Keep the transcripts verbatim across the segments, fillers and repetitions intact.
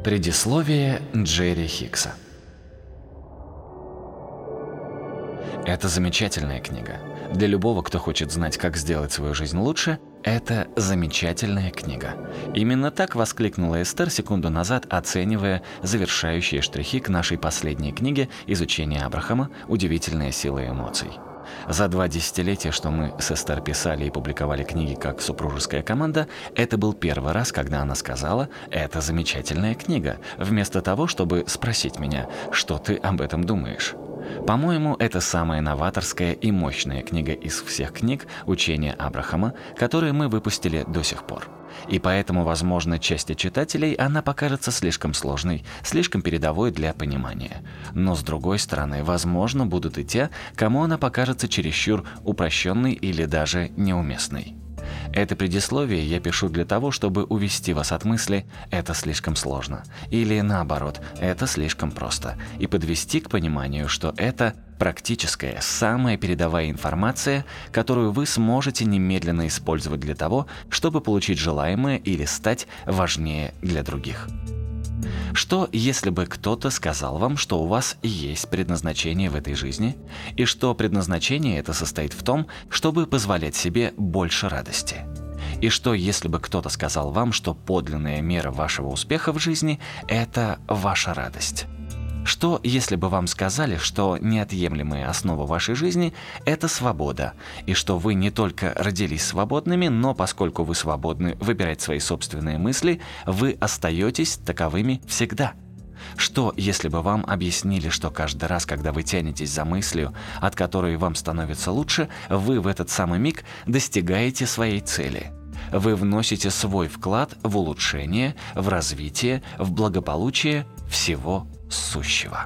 Предисловие Джерри Хиггса. Это замечательная книга. Для любого, кто хочет знать, как сделать свою жизнь лучше, это замечательная книга. Именно так воскликнула Эстер секунду назад, оценивая завершающие штрихи к нашей последней книге «Изучение Абрахама. Удивительная сила эмоций». За два десятилетия, что мы с Эстер писали и публиковали книги как супружеская команда, это был первый раз, когда она сказала «это замечательная книга», вместо того, чтобы спросить меня, что ты об этом думаешь. По-моему, это самая новаторская и мощная книга из всех книг учения Абрахама, которые мы выпустили до сих пор. И поэтому, возможно, части читателей она покажется слишком сложной, слишком передовой для понимания. Но, с другой стороны, возможно, будут и те, кому она покажется чересчур упрощенной или даже неуместной. Это предисловие я пишу для того, чтобы увести вас от мысли «это слишком сложно» или наоборот «это слишком просто» и подвести к пониманию, что это практическая, самая передовая информация, которую вы сможете немедленно использовать для того, чтобы получить желаемое или стать важнее для других. Что, если бы кто-то сказал вам, что у вас есть предназначение в этой жизни, и что предназначение это состоит в том, чтобы позволять себе больше радости? И что, если бы кто-то сказал вам, что подлинная мера вашего успеха в жизни – это ваша радость? Что, если бы вам сказали, что неотъемлемая основа вашей жизни – это свобода, и что вы не только родились свободными, но поскольку вы свободны выбирать свои собственные мысли, вы остаетесь таковыми всегда? Что, если бы вам объяснили, что каждый раз, когда вы тянетесь за мыслью, от которой вам становится лучше, вы в этот самый миг достигаете своей цели? Вы вносите свой вклад в улучшение, в развитие, в благополучие всего сущего.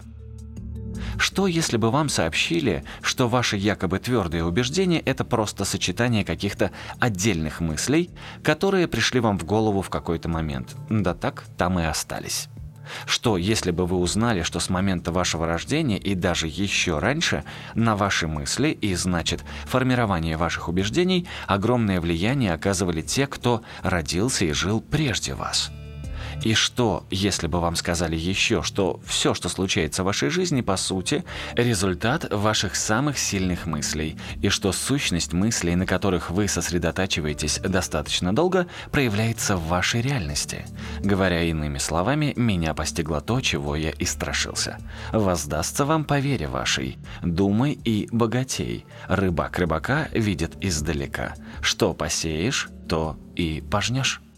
Что, если бы вам сообщили, что ваши якобы твердые убеждения – это просто сочетание каких-то отдельных мыслей, которые пришли вам в голову в какой-то момент, да так, там и остались? Что, если бы вы узнали, что с момента вашего рождения и даже еще раньше на ваши мысли и, значит, формирование ваших убеждений огромное влияние оказывали те, кто родился и жил прежде вас? И что, если бы вам сказали еще, что все, что случается в вашей жизни, по сути, результат ваших самых сильных мыслей, и что сущность мыслей, на которых вы сосредотачиваетесь достаточно долго, проявляется в вашей реальности? Говоря иными словами, меня постигло то, чего я и страшился. Воздастся вам по вере вашей. Думай и богатей. Рыбак рыбака видит издалека. Что посеешь, то и пожнешь.